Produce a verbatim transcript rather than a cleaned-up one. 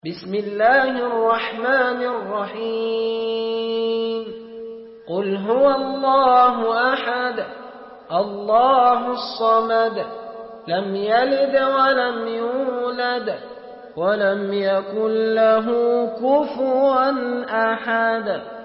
بسم الله الرحمن الرحيم قل هو الله أحد الله الصمد لم يلد ولم يولد ولم يكن له كفوا أحد